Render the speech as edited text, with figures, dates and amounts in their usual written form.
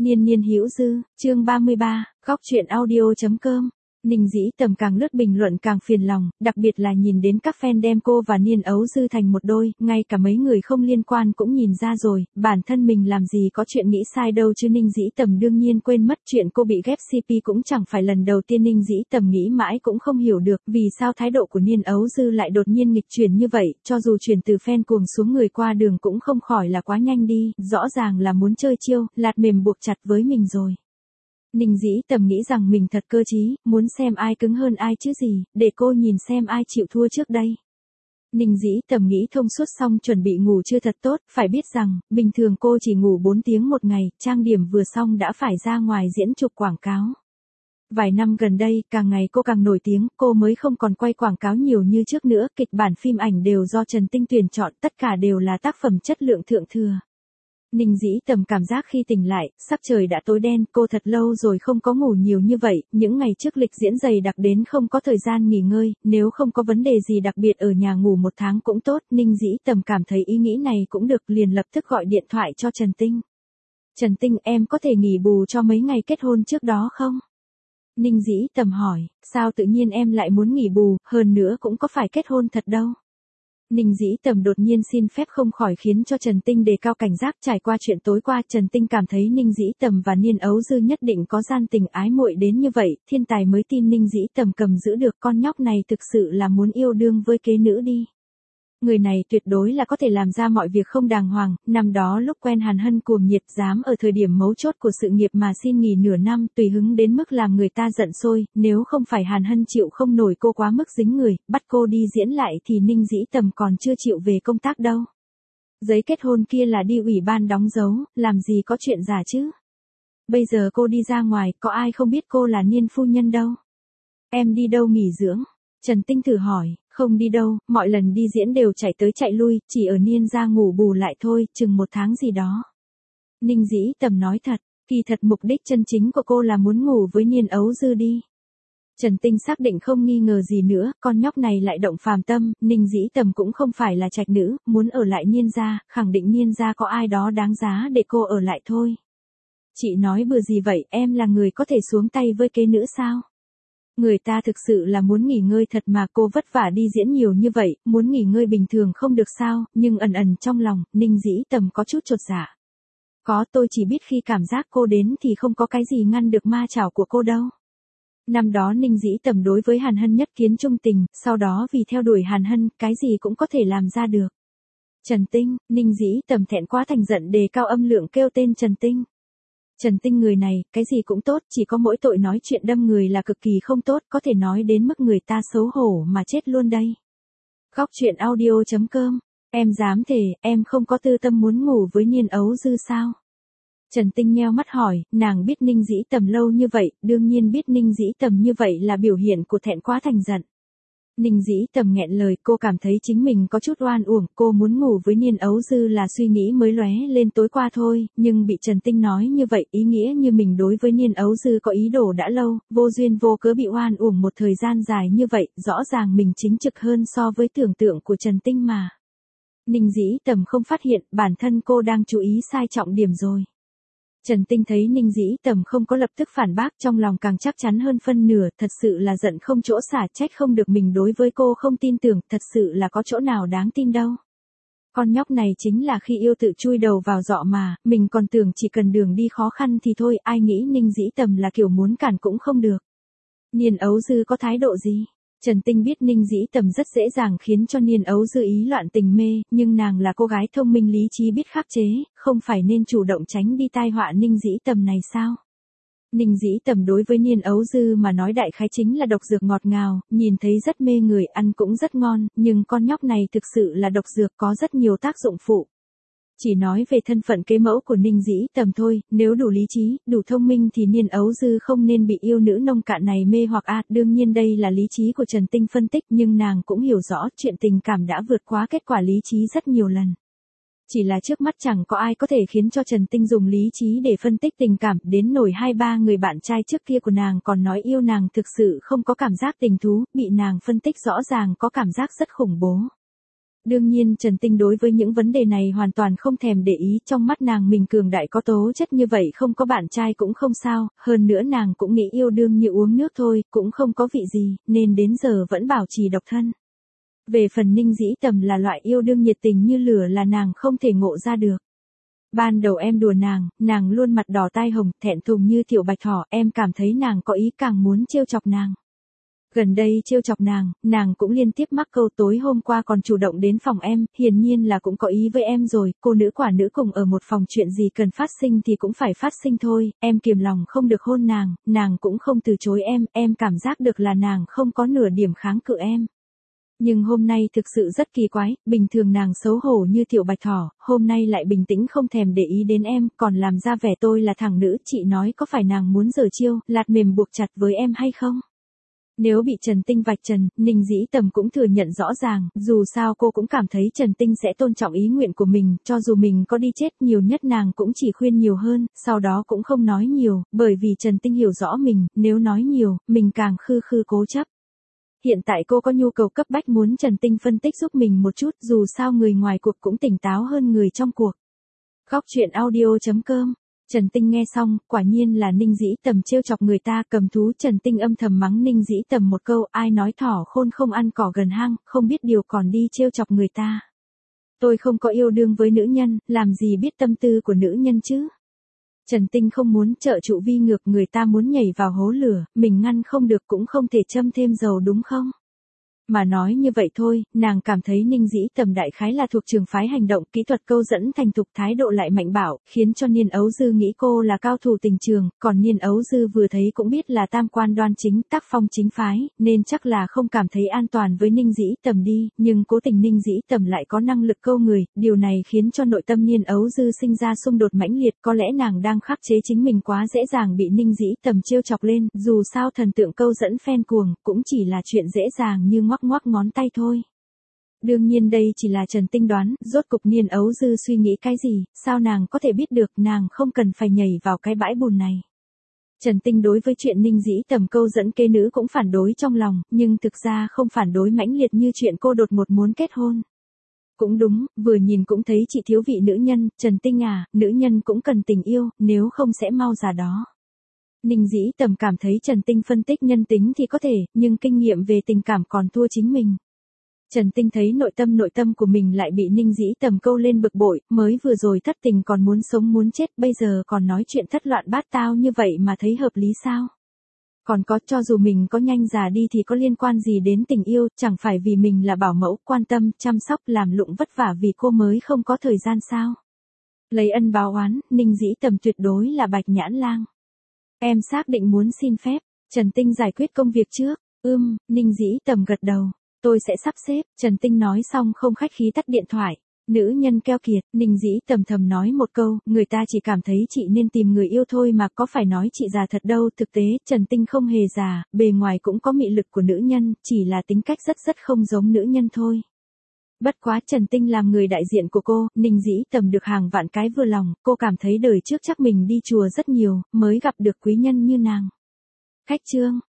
Niên niên hữu dư, chương 33, góc truyện audio.com. Ninh Dĩ Tầm càng lướt bình luận càng phiền lòng, đặc biệt là nhìn đến các fan đem cô và Niên Ấu Dư thành một đôi, ngay cả mấy người không liên quan cũng nhìn ra rồi, bản thân mình làm gì có chuyện nghĩ sai đâu chứ. Ninh Dĩ Tầm đương nhiên quên mất chuyện cô bị ghép CP cũng chẳng phải lần đầu tiên. Ninh Dĩ Tầm nghĩ mãi cũng không hiểu được vì sao thái độ của Niên Ấu Dư lại đột nhiên nghịch chuyển như vậy, cho dù chuyển từ fan cuồng xuống người qua đường cũng không khỏi là quá nhanh đi, rõ ràng là muốn chơi chiêu, lạt mềm buộc chặt với mình rồi. Ninh Dĩ Tầm nghĩ rằng mình thật cơ trí, muốn xem ai cứng hơn ai chứ gì, để cô nhìn xem ai chịu thua trước đây. Ninh Dĩ Tầm nghĩ thông suốt xong chuẩn bị ngủ chưa thật tốt, phải biết rằng, bình thường cô chỉ ngủ 4 tiếng một ngày, trang điểm vừa xong đã phải ra ngoài diễn chụp quảng cáo. Vài năm gần đây, càng ngày cô càng nổi tiếng, cô mới không còn quay quảng cáo nhiều như trước nữa, kịch bản phim ảnh đều do Trần Tinh tuyển chọn, tất cả đều là tác phẩm chất lượng thượng thừa. Ninh Dĩ Tầm cảm giác khi tỉnh lại, sắc trời đã tối đen, cô thật lâu rồi không có ngủ nhiều như vậy, những ngày trước lịch diễn dày đặc đến không có thời gian nghỉ ngơi, nếu không có vấn đề gì đặc biệt ở nhà ngủ 1 tháng cũng tốt. Ninh Dĩ Tầm cảm thấy ý nghĩ này cũng được, liền lập tức gọi điện thoại cho Trần Tinh. Trần Tinh, em có thể nghỉ bù cho mấy ngày kết hôn trước đó không? Ninh Dĩ Tầm hỏi, sao tự nhiên em lại muốn nghỉ bù, hơn nữa cũng có phải kết hôn thật đâu. Ninh Dĩ Tầm đột nhiên xin phép không khỏi khiến cho Trần Tinh đề cao cảnh giác. Trải qua chuyện tối qua, Trần Tinh cảm thấy Ninh Dĩ Tầm và Niên Ấu Dư nhất định có gian tình ái muội đến như vậy, thiên tài mới tin Ninh Dĩ Tầm cầm giữ được con nhóc này thực sự là muốn yêu đương với kế nữ đi. Người này tuyệt đối là có thể làm ra mọi việc không đàng hoàng, năm đó lúc quen Hàn Hân cuồng nhiệt dám ở thời điểm mấu chốt của sự nghiệp mà xin nghỉ nửa năm, tùy hứng đến mức làm người ta giận sôi, nếu không phải Hàn Hân chịu không nổi cô quá mức dính người, bắt cô đi diễn lại thì Ninh Dĩ Tầm còn chưa chịu về công tác đâu. Giấy kết hôn kia là đi ủy ban đóng dấu, làm gì có chuyện giả chứ. Bây giờ cô đi ra ngoài, có ai không biết cô là Niên phu nhân đâu. Em đi đâu nghỉ dưỡng? Trần Tinh thử hỏi. Không đi đâu, mọi lần đi diễn đều chạy tới chạy lui, chỉ ở Niên ra ngủ bù lại thôi, chừng 1 tháng gì đó. Ninh Dĩ Tầm nói thật, kỳ thật mục đích chân chính của cô là muốn ngủ với Niên Ấu Dư đi. Trần Tinh xác định không nghi ngờ gì nữa, con nhóc này lại động phàm tâm, Ninh Dĩ Tầm cũng không phải là trạch nữ, muốn ở lại Niên gia, khẳng định Niên gia có ai đó đáng giá để cô ở lại thôi. Chị nói bừa gì vậy, em là người có thể xuống tay với kế nữ sao? Người ta thực sự là muốn nghỉ ngơi thật mà, cô vất vả đi diễn nhiều như vậy, muốn nghỉ ngơi bình thường không được sao, nhưng ẩn ẩn trong lòng, Ninh Dĩ Tầm có chút chột dạ. Có, tôi chỉ biết khi cảm giác cô đến thì không có cái gì ngăn được ma chảo của cô đâu. Năm đó Ninh Dĩ Tầm đối với Hàn Hân nhất kiến trung tình, sau đó vì theo đuổi Hàn Hân, cái gì cũng có thể làm ra được. Trần Tinh, Ninh Dĩ Tầm thẹn quá thành giận đề cao âm lượng kêu tên Trần Tinh. Trần Tinh người này, cái gì cũng tốt, chỉ có mỗi tội nói chuyện đâm người là cực kỳ không tốt, có thể nói đến mức người ta xấu hổ mà chết luôn đây. Góc truyện audio.com, em dám thề, em không có tư tâm muốn ngủ với Niên Ấu Dư sao? Trần Tinh nheo mắt hỏi, nàng biết Ninh Dĩ Tầm lâu như vậy, đương nhiên biết Ninh Dĩ Tầm như vậy là biểu hiện của thẹn quá thành giận. Ninh Dĩ Tầm nghẹn lời, cô cảm thấy chính mình có chút oan uổng, cô muốn ngủ với Niên Ấu Dư là suy nghĩ mới lóe lên tối qua thôi, nhưng bị Trần Tinh nói như vậy, ý nghĩa như mình đối với Niên Ấu Dư có ý đồ đã lâu, vô duyên vô cớ bị oan uổng một thời gian dài như vậy, rõ ràng mình chính trực hơn so với tưởng tượng của Trần Tinh mà. Ninh Dĩ Tầm không phát hiện, bản thân cô đang chú ý sai trọng điểm rồi. Trần Tinh thấy Ninh Dĩ Tầm không có lập tức phản bác, trong lòng càng chắc chắn hơn phân nửa, thật sự là giận không chỗ xả, trách không được mình đối với cô không tin tưởng, thật sự là có chỗ nào đáng tin đâu. Con nhóc này chính là khi yêu tự chui đầu vào giọ mà, mình còn tưởng chỉ cần đường đi khó khăn thì thôi, ai nghĩ Ninh Dĩ Tầm là kiểu muốn cản cũng không được. Niên Ấu Dư có thái độ gì? Trần Tinh biết Ninh Dĩ Tầm rất dễ dàng khiến cho Niên Ấu Dư ý loạn tình mê, nhưng nàng là cô gái thông minh lý trí biết khắc chế, không phải nên chủ động tránh đi tai họa Ninh Dĩ Tầm này sao? Ninh Dĩ Tầm đối với Niên Ấu Dư mà nói đại khái chính là độc dược ngọt ngào, nhìn thấy rất mê người, ăn cũng rất ngon, nhưng con nhóc này thực sự là độc dược có rất nhiều tác dụng phụ. Chỉ nói về thân phận kế mẫu của Ninh Dĩ Tầm thôi, nếu đủ lý trí, đủ thông minh thì Niên Ấu Dư không nên bị yêu nữ nông cạn này mê hoặc đương nhiên đây là lý trí của Trần Tinh phân tích, nhưng nàng cũng hiểu rõ chuyện tình cảm đã vượt quá kết quả lý trí rất nhiều lần. Chỉ là trước mắt chẳng có ai có thể khiến cho Trần Tinh dùng lý trí để phân tích tình cảm, đến nổi 2-3 người bạn trai trước kia của nàng còn nói yêu nàng thực sự không có cảm giác tình thú, bị nàng phân tích rõ ràng có cảm giác rất khủng bố. Đương nhiên Trần Tinh đối với những vấn đề này hoàn toàn không thèm để ý, trong mắt nàng mình cường đại có tố chất như vậy không có bạn trai cũng không sao, hơn nữa nàng cũng nghĩ yêu đương như uống nước thôi, cũng không có vị gì, nên đến giờ vẫn bảo trì độc thân. Về phần Ninh Dĩ Tầm là loại yêu đương nhiệt tình như lửa là nàng không thể ngộ ra được. Ban đầu em đùa nàng luôn mặt đỏ tai hồng, thẹn thùng như tiểu bạch thỏ, em cảm thấy nàng có ý càng muốn trêu chọc nàng. Gần đây trêu chọc nàng cũng liên tiếp mắc câu, tối hôm qua còn chủ động đến phòng em, hiển nhiên là cũng có ý với em rồi, cô nữ quả nữ cùng ở một phòng, chuyện gì cần phát sinh thì cũng phải phát sinh thôi, em kiềm lòng không được hôn nàng cũng không từ chối em cảm giác được là nàng không có nửa điểm kháng cự em. Nhưng hôm nay thực sự rất kỳ quái, bình thường nàng xấu hổ như tiểu bạch thỏ, hôm nay lại bình tĩnh không thèm để ý đến em, còn làm ra vẻ tôi là thằng nữ, chị nói có phải nàng muốn giở chiêu, lạt mềm buộc chặt với em hay không? Nếu bị Trần Tinh vạch trần, Ninh Dĩ Tầm cũng thừa nhận rõ ràng, dù sao cô cũng cảm thấy Trần Tinh sẽ tôn trọng ý nguyện của mình, cho dù mình có đi chết, nhiều nhất nàng cũng chỉ khuyên nhiều hơn, sau đó cũng không nói nhiều, bởi vì Trần Tinh hiểu rõ mình, nếu nói nhiều, mình càng khư cố chấp. Hiện tại cô có nhu cầu cấp bách muốn Trần Tinh phân tích giúp mình một chút, dù sao người ngoài cuộc cũng tỉnh táo hơn người trong cuộc. Góc truyện audio.com. Trần Tinh nghe xong, quả nhiên là Ninh Dĩ Tầm trêu chọc người ta, cầm thú. Trần Tinh âm thầm mắng Ninh Dĩ Tầm một câu, ai nói thỏ khôn không ăn cỏ gần hang, không biết điều còn đi trêu chọc người ta. Tôi không có yêu đương với nữ nhân, làm gì biết tâm tư của nữ nhân chứ. Trần Tinh không muốn trợ trụ vi ngược, người ta muốn nhảy vào hố lửa, mình ngăn không được cũng không thể châm thêm dầu đúng không? Mà nói như vậy thôi, nàng cảm thấy Ninh Dĩ Tầm đại khái là thuộc trường phái hành động, kỹ thuật câu dẫn thành thục, thái độ lại mạnh bạo, khiến cho Niên Ấu Dư nghĩ cô là cao thủ tình trường, còn Niên Ấu Dư vừa thấy cũng biết là tam quan đoan chính, tác phong chính phái, nên chắc là không cảm thấy an toàn với Ninh Dĩ Tầm đi, nhưng cố tình Ninh Dĩ Tầm lại có năng lực câu người, điều này khiến cho nội tâm Niên Ấu Dư sinh ra xung đột mãnh liệt, có lẽ nàng đang khắc chế chính mình quá dễ dàng bị Ninh Dĩ Tầm trêu chọc lên, dù sao thần tượng câu dẫn fan cuồng, cũng chỉ là chuyện dễ dàng như ngoắc ngón tay thôi. Đương nhiên đây chỉ là Trần Tinh đoán, rốt cục Niên Ấu Dư suy nghĩ cái gì, sao nàng có thể biết được, nàng không cần phải nhảy vào cái bãi bùn này. Trần Tinh đối với chuyện Ninh Dĩ Tầm câu dẫn kế nữ cũng phản đối trong lòng, nhưng thực ra không phản đối mãnh liệt như chuyện cô đột ngột muốn kết hôn. Cũng đúng, vừa nhìn cũng thấy chị thiếu vị nữ nhân, Trần Tinh à, nữ nhân cũng cần tình yêu, nếu không sẽ mau già đó. Ninh Dĩ Tầm cảm thấy Trần Tinh phân tích nhân tính thì có thể, nhưng kinh nghiệm về tình cảm còn thua chính mình. Trần Tinh thấy nội tâm của mình lại bị Ninh Dĩ Tầm câu lên bực bội, mới vừa rồi thất tình còn muốn sống muốn chết, bây giờ còn nói chuyện thất loạn bát tao như vậy mà thấy hợp lý sao? Còn có, cho dù mình có nhanh già đi thì có liên quan gì đến tình yêu, chẳng phải vì mình là bảo mẫu, quan tâm, chăm sóc, làm lụng vất vả vì cô mới không có thời gian sao? Lấy ân báo oán, Ninh Dĩ Tầm tuyệt đối là bạch nhãn lang. Em xác định muốn xin phép, Trần Tinh giải quyết công việc trước. Ninh Dĩ Tầm gật đầu. Tôi sẽ sắp xếp, Trần Tinh nói xong không khách khí tắt điện thoại. Nữ nhân keo kiệt, Ninh Dĩ Tầm thầm nói một câu, người ta chỉ cảm thấy chị nên tìm người yêu thôi mà, có phải nói chị già thật đâu, thực tế Trần Tinh không hề già, bề ngoài cũng có mị lực của nữ nhân, chỉ là tính cách rất không giống nữ nhân thôi. Bất quá Trần Tinh làm người đại diện của cô, Ninh Dĩ Tầm được hàng vạn cái vừa lòng, cô cảm thấy đời trước chắc mình đi chùa rất nhiều, mới gặp được quý nhân như nàng. Khách chương.